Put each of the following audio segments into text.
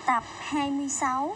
Tập 26.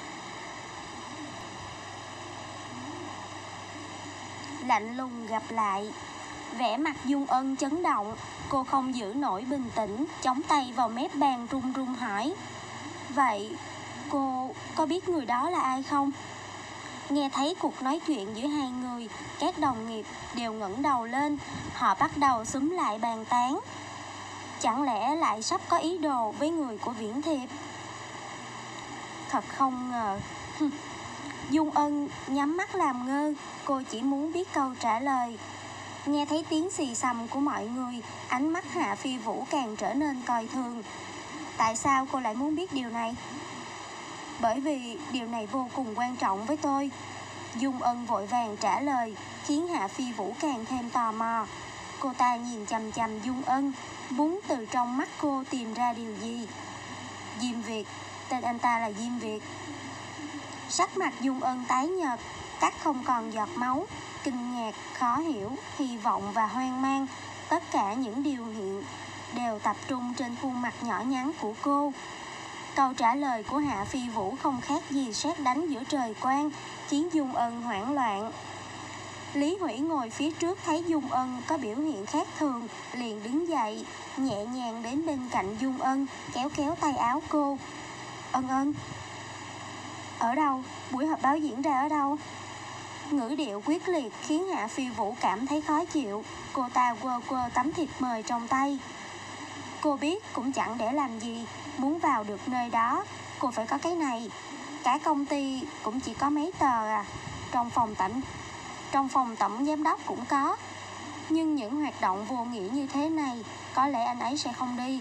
Lạnh lùng gặp lại. Vẻ mặt Dung Ân chấn động. Cô không giữ nổi bình tĩnh, chống tay vào mép bàn run run hỏi: "Vậy cô có biết người đó là ai không?" Nghe thấy cuộc nói chuyện giữa hai người, các đồng nghiệp đều ngẩng đầu lên. Họ bắt đầu xúm lại bàn tán. Chẳng lẽ lại sắp có ý đồ với người của Viễn Thiệp? Thật không ngờ. Dung Ân nhắm mắt làm ngơ. Cô chỉ muốn biết câu trả lời. Nghe thấy tiếng xì xầm của mọi người, ánh mắt Hạ Phi Vũ càng trở nên coi thường. Tại sao cô lại muốn biết điều này? Bởi vì điều này vô cùng quan trọng với tôi. Dung Ân vội vàng trả lời, khiến Hạ Phi Vũ càng thêm tò mò. Cô ta nhìn chằm chằm Dung Ân, muốn từ trong mắt cô tìm ra điều gì. Diêm Việt, tên anh ta là Diêm Việt. Sắc mặt Dung Ân tái nhợt, cắt không còn giọt máu. Kinh ngạc, khó hiểu, hy vọng và hoang mang, tất cả những điều hiện đều tập trung trên khuôn mặt nhỏ nhắn của cô. Câu trả lời của Hạ Phi Vũ không khác gì sét đánh giữa trời quang, khiến Dung Ân hoảng loạn. Lý Hủy ngồi phía trước thấy Dung Ân có biểu hiện khác thường, liền đứng dậy, nhẹ nhàng đến bên cạnh Dung Ân, kéo kéo tay áo cô. "Ân Ân, ở đâu? Buổi họp báo diễn ra ở đâu?" Ngữ điệu quyết liệt khiến Hạ Phi Vũ cảm thấy khó chịu. Cô ta quơ quơ tấm thiệp mời trong tay. Cô biết cũng chẳng để làm gì, muốn vào được nơi đó, cô phải có cái này. Cả công ty cũng chỉ có mấy tờ à. Trong phòng tổng giám đốc cũng có. Nhưng những hoạt động vô nghĩa như thế này, có lẽ anh ấy sẽ không đi.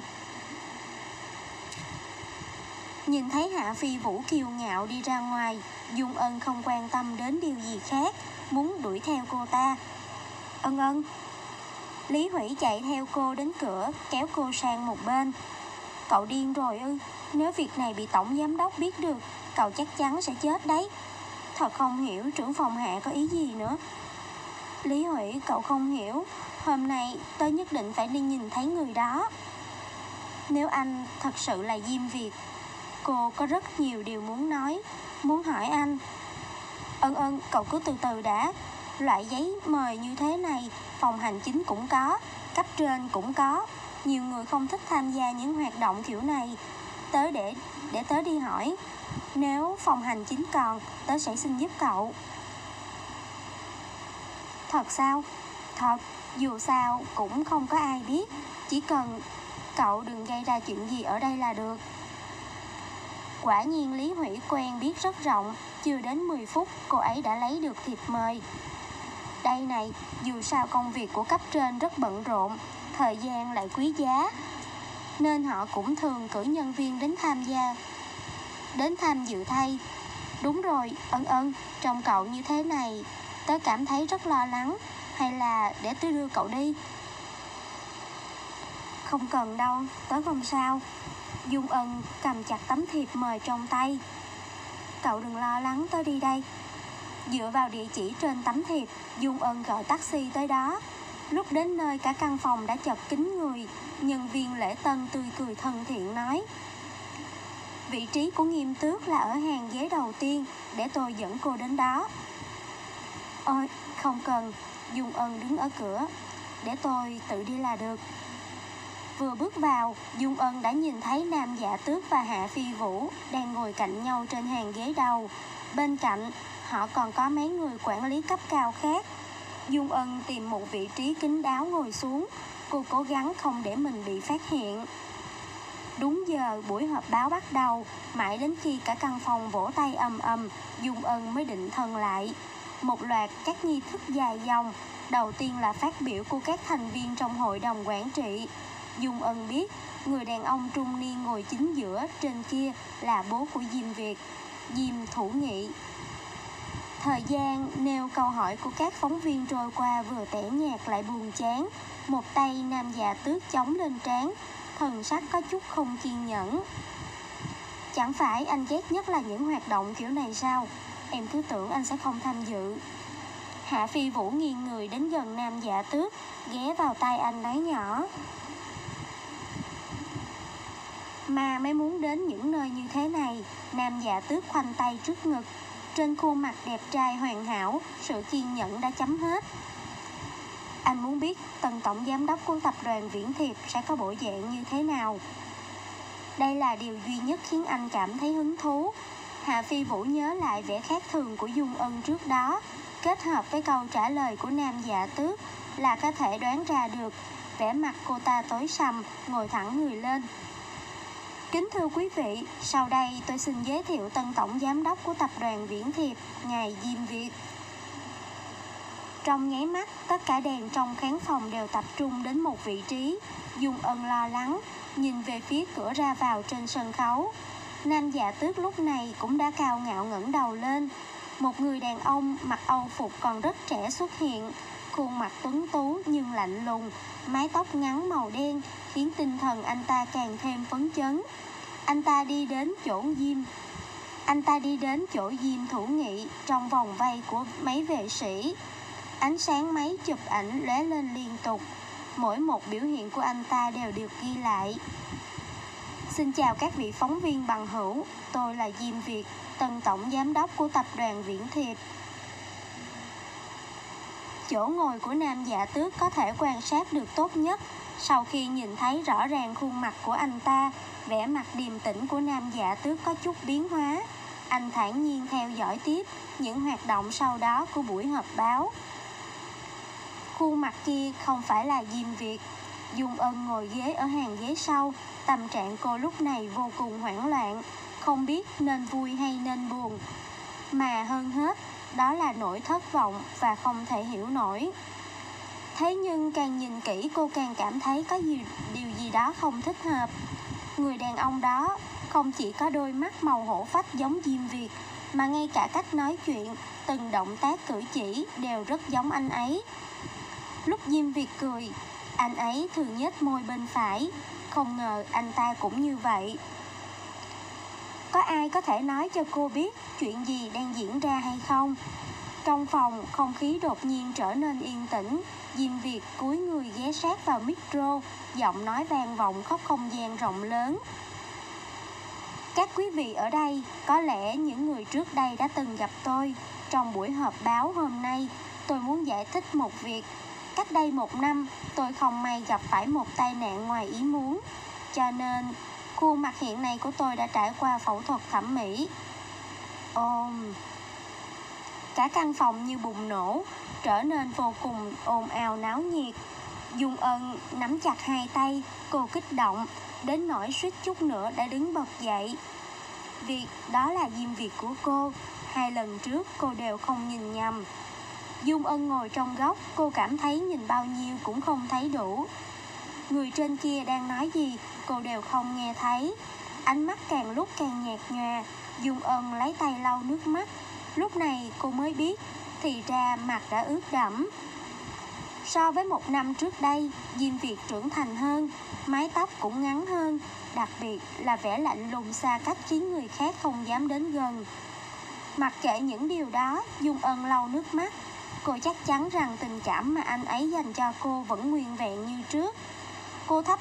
Nhìn thấy Hạ Phi Vũ kiêu ngạo đi ra ngoài, Dung Ân không quan tâm đến điều gì khác, muốn đuổi theo cô ta. "Ân Ân." Lý Hủy chạy theo cô đến cửa, kéo cô sang một bên. "Cậu điên rồi ư? Nếu việc này bị tổng giám đốc biết được, cậu chắc chắn sẽ chết đấy. Thật không hiểu trưởng phòng Hạ có ý gì nữa." "Lý Hủy, cậu không hiểu. Hôm nay tớ nhất định phải đi nhìn thấy người đó. Nếu anh thật sự là Diêm Việt, cô có rất nhiều điều muốn nói, muốn hỏi anh." "Ân Ân, cậu cứ từ từ đã. Loại giấy mời như thế này, phòng hành chính cũng có, cấp trên cũng có. Nhiều người không thích tham gia những hoạt động kiểu này. Tớ để tớ đi hỏi. Nếu phòng hành chính còn, tớ sẽ xin giúp cậu." "Thật sao?" "Thật, dù sao cũng không có ai biết. Chỉ cần cậu đừng gây ra chuyện gì ở đây là được." Quả nhiên Lý Hủy quen biết rất rộng, chưa đến 10 phút cô ấy đã lấy được thiệp mời. Đây này, dù sao công việc của cấp trên rất bận rộn, thời gian lại quý giá, nên họ cũng thường cử nhân viên đến tham dự thay. Đúng rồi, Ân Ân, trông cậu như thế này, tớ cảm thấy rất lo lắng, hay là để tớ đưa cậu đi?" "Không cần đâu, tớ không sao." Dung Ân cầm chặt tấm thiệp mời trong tay. "Cậu đừng lo lắng, tớ đi đây." Dựa vào địa chỉ trên tấm thiệp, Dung Ân gọi taxi tới đó. Lúc đến nơi cả căn phòng đã chật kín người. Nhân viên lễ tân tươi cười thân thiện nói: "Vị trí của Nghiêm Tước là ở hàng ghế đầu tiên, để tôi dẫn cô đến đó." "Ôi, không cần." Dung Ân đứng ở cửa. "Để tôi tự đi là được." Vừa bước vào, Dung Ân đã nhìn thấy Nam Dạ Tước và Hạ Phi Vũ đang ngồi cạnh nhau trên hàng ghế đầu. Bên cạnh, họ còn có mấy người quản lý cấp cao khác. Dung Ân tìm một vị trí kín đáo ngồi xuống. Cô cố gắng không để mình bị phát hiện. Đúng giờ buổi họp báo bắt đầu, mãi đến khi cả căn phòng vỗ tay ầm ầm, Dung Ân mới định thần lại. Một loạt các nghi thức dài dòng. Đầu tiên là phát biểu của các thành viên trong hội đồng quản trị. Dung Ân biết người đàn ông trung niên ngồi chính giữa trên kia là bố của Diêm Việt, Diêm Thủ Nghị. Thời gian nêu câu hỏi của các phóng viên trôi qua vừa tẻ nhạt lại buồn chán. Một tay Nam Dạ Tước chống lên trán, thần sắc có chút không kiên nhẫn. "Chẳng phải anh ghét nhất là những hoạt động kiểu này sao? Em cứ tưởng anh sẽ không tham dự." Hạ Phi Vũ nghiêng người đến gần Nam Dạ Tước, ghé vào tai anh nói nhỏ: mà mới muốn đến những nơi như thế này. Nam Dạ Tước khoanh tay trước ngực. Trên khuôn mặt đẹp trai hoàn hảo, sự kiên nhẫn đã chấm hết. Anh muốn biết Tần tổng giám đốc của tập đoàn Viễn Thiệp sẽ có bộ dạng như thế nào. Đây là điều duy nhất khiến anh cảm thấy hứng thú. Hạ Phi Vũ nhớ lại vẻ khác thường của Dung Ân trước đó, kết hợp với câu trả lời của Nam Dạ Tước là có thể đoán ra được. Vẻ mặt cô ta tối sầm, ngồi thẳng người lên. Kính thưa quý vị, sau đây tôi xin giới thiệu tân tổng giám đốc của tập đoàn Viễn Thiệp, ngài Diêm Việt. Trong nháy mắt, tất cả đèn trong khán phòng đều tập trung đến một vị trí. Dung Ân lo lắng, nhìn về phía cửa ra vào trên sân khấu. Nam Dạ Tước lúc này cũng đã cao ngạo ngẩng đầu lên. Một người đàn ông mặc Âu phục còn rất trẻ xuất hiện. Khuôn mặt tuấn tú nhưng lạnh lùng, mái tóc ngắn màu đen khiến tinh thần anh ta càng thêm phấn chấn. Anh ta đi đến chỗ Diêm Thủ Nghị trong vòng vây của mấy vệ sĩ. Ánh sáng máy chụp ảnh lóe lên liên tục. Mỗi một biểu hiện của anh ta đều được ghi lại. Xin chào các vị phóng viên bằng hữu, tôi là Diêm Việt, tân tổng giám đốc của tập đoàn Viễn Thiệp. Chỗ ngồi của Nam Dạ Tước có thể quan sát được tốt nhất. Sau khi nhìn thấy rõ ràng khuôn mặt của anh ta, vẻ mặt điềm tĩnh của Nam Dạ Tước có chút biến hóa. Anh thản nhiên theo dõi tiếp những hoạt động sau đó của buổi họp báo. Khuôn mặt kia không phải là Diêm Việt. Dung Ân ngồi ghế ở hàng ghế sau. Tâm trạng cô lúc này vô cùng hoảng loạn, không biết nên vui hay nên buồn. Mà hơn hết, đó là nỗi thất vọng và không thể hiểu nổi. Thế nhưng càng nhìn kỹ cô càng cảm thấy có điều gì đó không thích hợp. Người đàn ông đó không chỉ có đôi mắt màu hổ phách giống Diêm Việt, mà ngay cả cách nói chuyện, từng động tác cử chỉ đều rất giống anh ấy. Lúc Diêm Việt cười, anh ấy thường nhếch môi bên phải. Không ngờ anh ta cũng như vậy. Có ai có thể nói cho cô biết chuyện gì đang diễn ra hay không? Trong phòng, không khí đột nhiên trở nên yên tĩnh. Diêm Việt cúi người ghé sát vào micro, giọng nói vang vọng khắp không gian rộng lớn. Các quý vị ở đây, có lẽ những người trước đây đã từng gặp tôi. Trong buổi họp báo hôm nay, tôi muốn giải thích một việc. Cách đây 1 năm, tôi không may gặp phải một tai nạn ngoài ý muốn. Cho nên, khuôn mặt hiện nay của tôi đã trải qua phẫu thuật thẩm mỹ. Cả căn phòng như bùng nổ, trở nên vô cùng ồn ào náo nhiệt. Dung Ân nắm chặt hai tay, cô kích động, đến nỗi suýt chút nữa đã đứng bật dậy. Việc đó là Diêm Việt của cô, 2 lần trước cô đều không nhìn nhầm. Dung Ân ngồi trong góc, cô cảm thấy nhìn bao nhiêu cũng không thấy đủ. Người trên kia đang nói gì, cô đều không nghe thấy. Ánh mắt càng lúc càng nhạt nhòa. Dung Ân lấy tay lau nước mắt. Lúc này cô mới biết, thì ra mặt đã ướt đẫm. So với 1 năm trước đây, Diêm Việt trưởng thành hơn, mái tóc cũng ngắn hơn. Đặc biệt là vẻ lạnh lùng xa cách khiến người khác không dám đến gần. Mặc kệ những điều đó, Dung Ân lau nước mắt. Cô chắc chắn rằng tình cảm mà anh ấy dành cho cô vẫn nguyên vẹn như trước. Cô thấp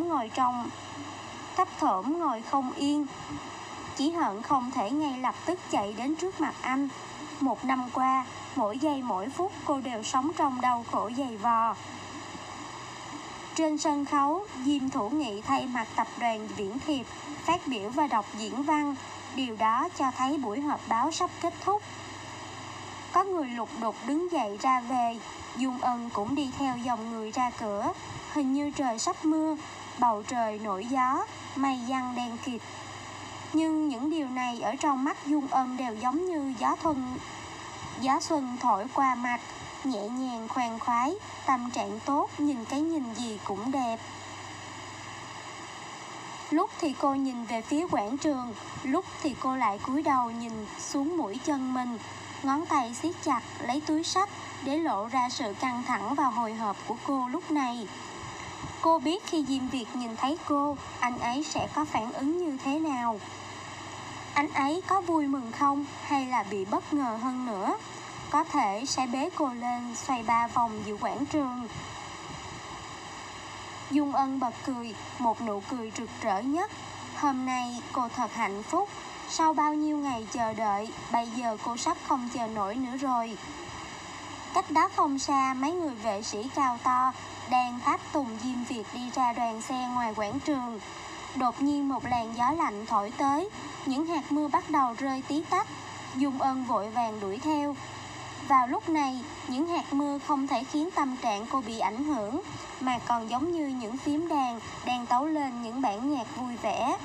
thởm ngồi không yên, chỉ hận không thể ngay lập tức chạy đến trước mặt anh. 1 năm qua, mỗi giây mỗi phút cô đều sống trong đau khổ dày vò. Trên sân khấu, Diêm Thủ Nghị thay mặt tập đoàn Viễn Thiệp phát biểu và đọc diễn văn. Điều đó cho thấy buổi họp báo sắp kết thúc. Có người lục đục đứng dậy ra về. Dung Ân cũng đi theo dòng người ra cửa. Hình như trời sắp mưa, bầu trời nổi gió, mây giăng đen kịt. Nhưng những điều này ở trong mắt Dung Ân đều giống như gió xuân thổi qua mặt, nhẹ nhàng khoan khoái, tâm trạng tốt, nhìn cái nhìn gì cũng đẹp. Lúc thì cô nhìn về phía quảng trường, lúc thì cô lại cúi đầu nhìn xuống mũi chân mình. Ngón tay siết chặt lấy túi xách để lộ ra sự căng thẳng và hồi hộp của cô lúc này. Cô biết khi Diêm Việt nhìn thấy cô, anh ấy sẽ có phản ứng như thế nào. Anh ấy có vui mừng không, hay là bị bất ngờ hơn nữa? Có thể sẽ bế cô lên xoay 3 vòng giữa quảng trường. Dung Ân bật cười, một nụ cười rực rỡ nhất. Hôm nay cô thật hạnh phúc. Sau bao nhiêu ngày chờ đợi, bây giờ cô sắp không chờ nổi nữa rồi. Cách đó không xa, mấy người vệ sĩ cao to đang tháp tùng Diêm Việt đi ra đoàn xe ngoài quảng trường. Đột nhiên một làn gió lạnh thổi tới, những hạt mưa bắt đầu rơi tí tách. Dung Ân vội vàng đuổi theo. Vào lúc này, những hạt mưa không thể khiến tâm trạng cô bị ảnh hưởng, mà còn giống như những phím đàn đang tấu lên những bản nhạc vui vẻ.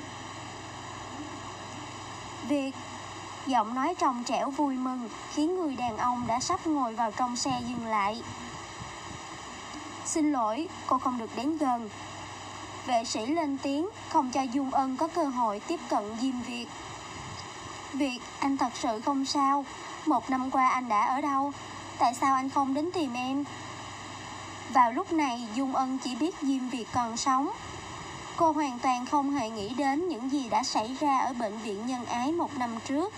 Việt, giọng nói trong trẻo vui mừng khiến người đàn ông đã sắp ngồi vào trong xe dừng lại. Xin lỗi, cô không được đến gần. Vệ sĩ lên tiếng, không cho Dung Ân có cơ hội tiếp cận Diêm Việt. Việt, anh thật sự không sao. 1 năm qua anh đã ở đâu? Tại sao anh không đến tìm em? Vào lúc này, Dung Ân chỉ biết Diêm Việt còn sống. Cô hoàn toàn không hề nghĩ đến những gì đã xảy ra ở bệnh viện nhân ái 1 năm trước.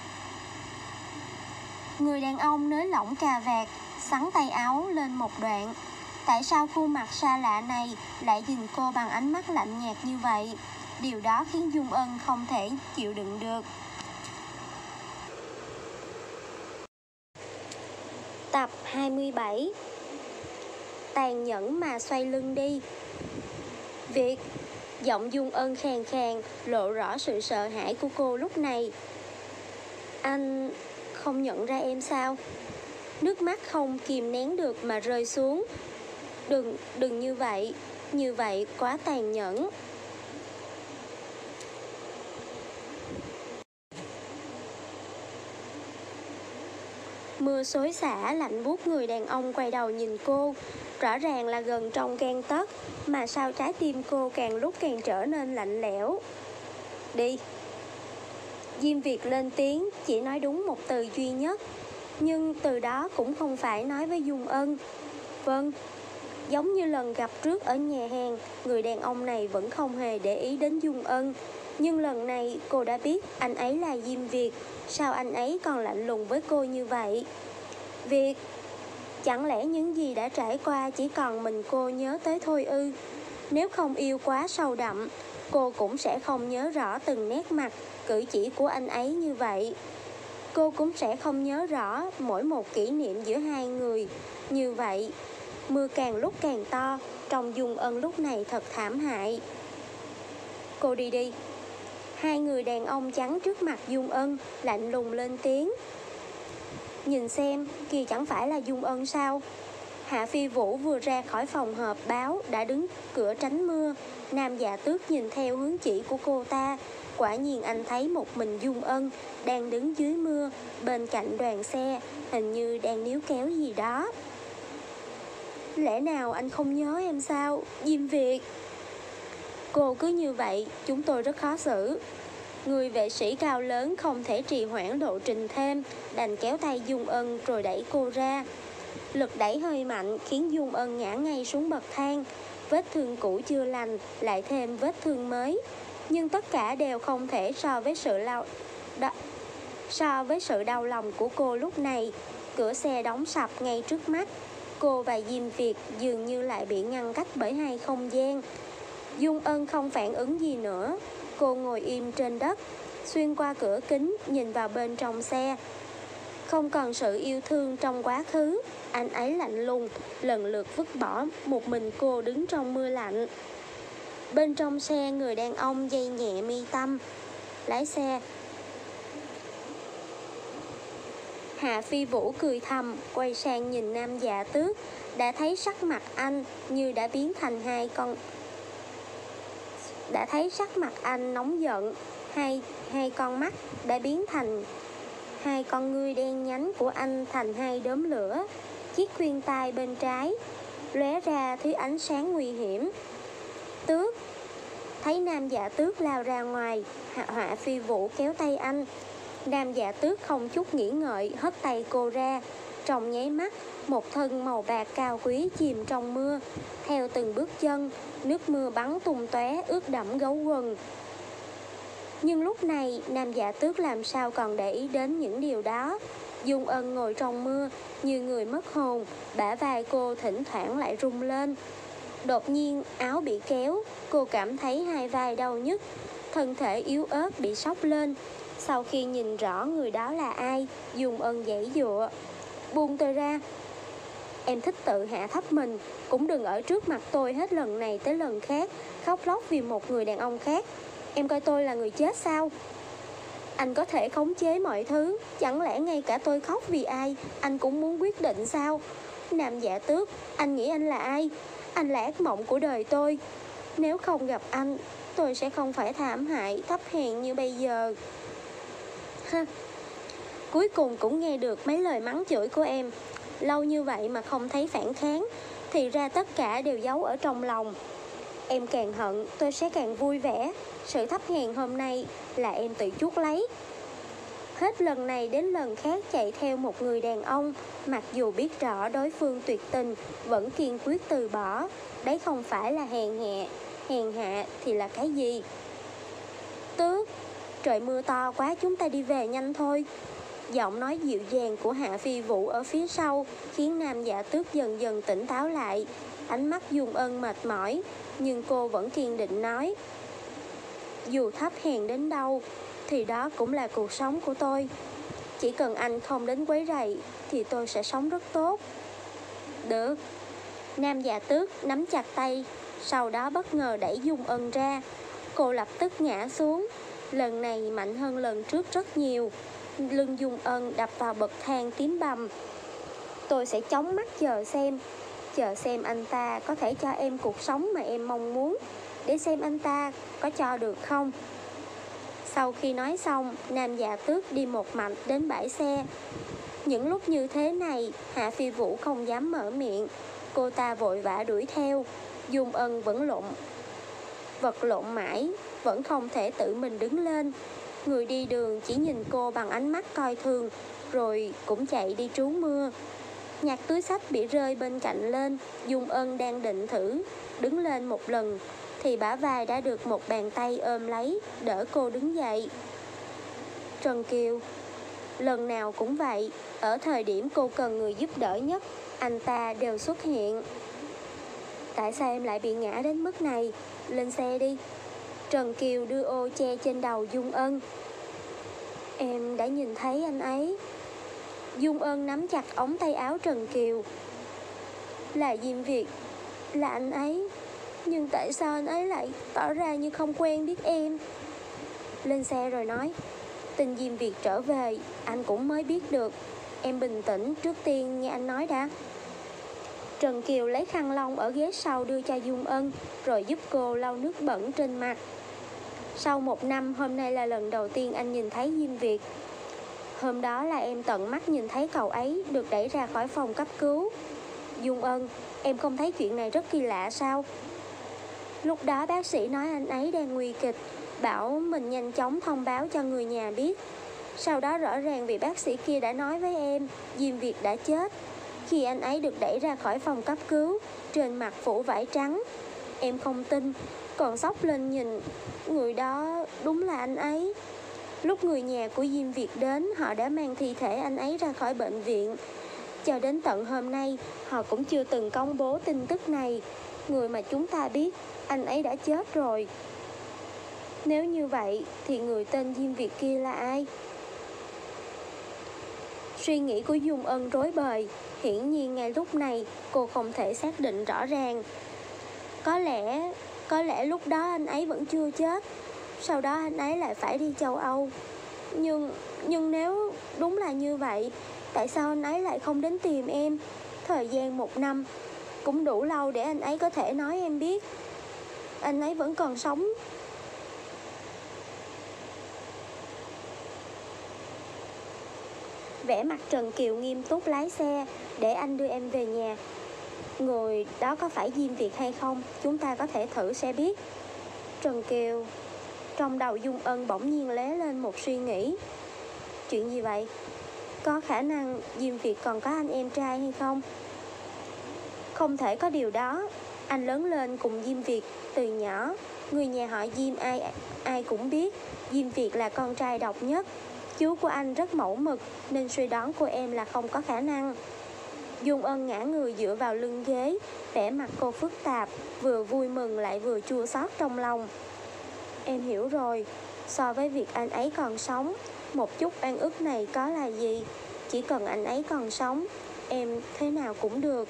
Người đàn ông nới lỏng cà vạt, xắn tay áo lên một đoạn. Tại sao khuôn mặt xa lạ này lại nhìn cô bằng ánh mắt lạnh nhạt như vậy? Điều đó khiến Dung Ân không thể chịu đựng được. Tập 27. Tàn nhẫn mà xoay lưng đi. Việt, giọng Dung Ân khàn khàn, lộ rõ sự sợ hãi của cô lúc này. Anh không nhận ra em sao? Nước mắt không kìm nén được mà rơi xuống. Đừng như vậy quá tàn nhẫn. Mưa xối xả lạnh buốt, người đàn ông quay đầu nhìn cô. Rõ ràng là gần trong gang tấc, mà sao trái tim cô càng lúc càng trở nên lạnh lẽo. Đi. Diêm Việt lên tiếng, chỉ nói đúng một từ duy nhất. Nhưng từ đó cũng không phải nói với Dung Ân. Vâng. Giống như lần gặp trước ở nhà hàng, người đàn ông này vẫn không hề để ý đến Dung Ân. Nhưng lần này cô đã biết anh ấy là Diêm Việt. Sao anh ấy còn lạnh lùng với cô như vậy? Việt, chẳng lẽ những gì đã trải qua chỉ còn mình cô nhớ tới thôi ư? Nếu không yêu quá sâu đậm, cô cũng sẽ không nhớ rõ từng nét mặt, cử chỉ của anh ấy như vậy. Cô cũng sẽ không nhớ rõ mỗi một kỷ niệm giữa hai người như vậy. Mưa càng lúc càng to, trông Dung Ân lúc này thật thảm hại. Cô đi đi. Hai người đàn ông chắn trước mặt Dung Ân, lạnh lùng lên tiếng. Nhìn xem, kia chẳng phải là Dung Ân sao? Hạ Phi Vũ vừa ra khỏi phòng họp báo đã đứng cửa tránh mưa. Nam Dạ Tước nhìn theo hướng chỉ của cô ta. Quả nhiên anh thấy một mình Dung Ân đang đứng dưới mưa, bên cạnh đoàn xe, hình như đang níu kéo gì đó. Lẽ nào anh không nhớ em sao, Diêm Việt? Cô cứ như vậy, chúng tôi rất khó xử. Người vệ sĩ cao lớn không thể trì hoãn lộ trình thêm, đành kéo tay Dung Ân rồi đẩy cô ra. Lực đẩy hơi mạnh khiến Dung Ân ngã ngay xuống bậc thang. Vết thương cũ chưa lành, lại thêm vết thương mới. Nhưng tất cả đều không thể so với sự đau lòng của cô lúc này. Cửa xe đóng sập ngay trước mắt. Cô và Diêm Việt dường như lại bị ngăn cách bởi hai không gian. Dung Ân không phản ứng gì nữa. Cô ngồi im trên đất, xuyên qua cửa kính nhìn vào bên trong xe. Không còn sự yêu thương trong quá khứ, anh ấy lạnh lùng, lần lượt vứt bỏ, một mình cô đứng trong mưa lạnh. Bên trong xe, người đàn ông giây nhẹ mi tâm, lái xe. Hạ Phi Vũ cười thầm, quay sang nhìn Nam Dạ Tước, đã thấy sắc mặt anh như đã biến thành sắc mặt anh nóng giận, hai con mắt đã biến thành hai con ngươi đen nhánh của anh thành hai đốm lửa. Chiếc khuyên tai bên trái lóe ra thứ ánh sáng nguy hiểm. Tước. Thấy Nam Dạ Tước lao ra ngoài, Hạ Phi Vũ kéo tay anh. Nam Dạ Tước không chút nghĩ ngợi hất tay cô ra. Trong nháy mắt, một thân màu bạc cao quý chìm trong mưa. Theo từng bước chân, nước mưa bắn tung tóe ướt đẫm gấu quần. Nhưng lúc này, Nam Dạ Tước làm sao còn để ý đến những điều đó. Dung Ân ngồi trong mưa như người mất hồn, bả vai cô thỉnh thoảng lại rung lên. Đột nhiên áo bị kéo, cô cảm thấy hai vai đau nhức. thân thể yếu ớt bị sốc lên. Sau khi nhìn rõ người đó là ai, Dung Ân giãy giụa. Buông tôi ra. Em thích tự hạ thấp mình, cũng đừng ở trước mặt tôi hết lần này tới lần khác khóc lóc vì một người đàn ông khác. Em coi tôi là người chết sao? Anh có thể khống chế mọi thứ, chẳng lẽ ngay cả tôi khóc vì ai anh cũng muốn quyết định sao? Nam Dạ Tước, anh nghĩ anh là ai? Anh là ác mộng của đời tôi. Nếu không gặp anh, tôi sẽ không phải thảm hại, thấp hèn như bây giờ. Ha. Cuối cùng cũng nghe được mấy lời mắng chửi của em. Lâu như vậy mà không thấy phản kháng, thì ra tất cả đều giấu ở trong lòng. Em càng hận, tôi sẽ càng vui vẻ. Sự thấp hèn hôm nay là em tự chuốc lấy. Hết lần này đến lần khác chạy theo một người đàn ông, mặc dù biết rõ đối phương tuyệt tình, vẫn kiên quyết từ bỏ. Đấy không phải là hèn hạ thì là cái gì? Tước, trời mưa to quá, chúng ta đi về nhanh thôi. Giọng nói dịu dàng của Hạ Phi Vũ ở phía sau khiến Nam Dạ Tước dần dần tỉnh táo lại. Ánh mắt Dung Ân mệt mỏi, nhưng cô vẫn kiên định nói: dù thấp hèn đến đâu thì đó cũng là cuộc sống của tôi. Chỉ cần anh không đến quấy rầy thì tôi sẽ sống rất tốt. Được. Nam Dạ Tước nắm chặt tay, sau đó bất ngờ đẩy Dung Ân ra. Cô lập tức ngã xuống, lần này mạnh hơn lần trước rất nhiều. Lưng Dung Ân đập vào bậc thang tím bầm. Tôi sẽ chóng mắt chờ xem anh ta có thể cho em cuộc sống mà em mong muốn, để xem anh ta có cho được không. Sau khi nói xong, Nam Dạ Tước đi một mạch đến bãi xe. Những lúc như thế này, Hạ Phi Vũ không dám mở miệng. Cô ta vội vã đuổi theo. Dung Ân vẫn vật lộn mãi, vẫn không thể tự mình đứng lên. Người đi đường chỉ nhìn cô bằng ánh mắt coi thường, rồi cũng chạy đi trú mưa. Nhặt túi xách bị rơi bên cạnh lên. Dung Ân đang định thử đứng lên một lần, thì bả vai đã được một bàn tay ôm lấy, đỡ cô đứng dậy. Trần Kiều. Lần nào cũng vậy, ở thời điểm cô cần người giúp đỡ nhất, anh ta đều xuất hiện. Tại sao em lại bị ngã đến mức này? Lên xe đi. Trần Kiều đưa ô che trên đầu Dung Ân. Em đã nhìn thấy anh ấy. Dung Ân nắm chặt ống tay áo Trần Kiều. Là Diêm Việt, là anh ấy. Nhưng tại sao anh ấy lại tỏ ra như không quen biết em? Lên xe rồi nói. Tin Diêm Việt trở về, anh cũng mới biết được. Em bình tĩnh, trước tiên nghe anh nói đã. Trần Kiều lấy khăn lông ở ghế sau đưa cho Dung Ân, rồi giúp cô lau nước bẩn trên mặt. Sau 1 năm, hôm nay là lần đầu tiên anh nhìn thấy Diêm Việt. Hôm đó là em tận mắt nhìn thấy cậu ấy được đẩy ra khỏi phòng cấp cứu. Dung Ân, em không thấy chuyện này rất kỳ lạ sao? Lúc đó bác sĩ nói anh ấy đang nguy kịch, bảo mình nhanh chóng thông báo cho người nhà biết. Sau đó rõ ràng vị bác sĩ kia đã nói với em Diêm Việt đã chết. Khi anh ấy được đẩy ra khỏi phòng cấp cứu, trên mặt phủ vải trắng. Em không tin, còn sốc lên nhìn, người đó đúng là anh ấy. Lúc người nhà của Diêm Việt đến, họ đã mang thi thể anh ấy ra khỏi bệnh viện. Cho đến tận hôm nay, họ cũng chưa từng công bố tin tức này. Người mà chúng ta biết, anh ấy đã chết rồi. Nếu như vậy, thì người tên Diêm Việt kia là ai? Suy nghĩ của Dung Ân rối bời. Hiển nhiên ngay lúc này, cô không thể xác định rõ ràng. Có lẽ lúc đó anh ấy vẫn chưa chết. Sau đó anh ấy lại phải đi châu Âu. Nhưng nếu đúng là như vậy, tại sao anh ấy lại không đến tìm em? Thời gian 1 năm cũng đủ lâu để anh ấy có thể nói em biết anh ấy vẫn còn sống. Vẻ mặt Trần Kiều nghiêm túc lái xe. Để anh đưa em về nhà. Người đó có phải Diêm Việt hay không, chúng ta có thể thử sẽ biết. Trần Kiều. Trong đầu Dung Ân bỗng nhiên lóe lên một suy nghĩ. Chuyện gì vậy? Có khả năng Diêm Việt còn có anh em trai hay không? Không thể có điều đó. Anh lớn lên cùng Diêm Việt từ nhỏ. Người nhà họ Diêm ai cũng biết Diêm Việt là con trai độc nhất. Chú của anh rất mẫu mực, nên suy đoán của em là không có khả năng. Dung Ân ngã người dựa vào lưng ghế, vẻ mặt cô phức tạp, vừa vui mừng lại vừa chua xót trong lòng. Em hiểu rồi. So với việc anh ấy còn sống, một chút oan ức này có là gì? Chỉ cần anh ấy còn sống, em thế nào cũng được.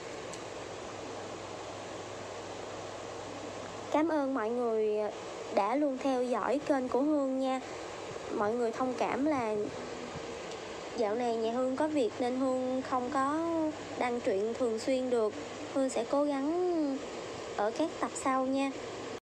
Cảm ơn mọi người đã luôn theo dõi kênh của Hương nha. Mọi người thông cảm là dạo này nhà Hương có việc nên Hương không có đăng truyện thường xuyên được. Hương sẽ cố gắng ở các tập sau nha.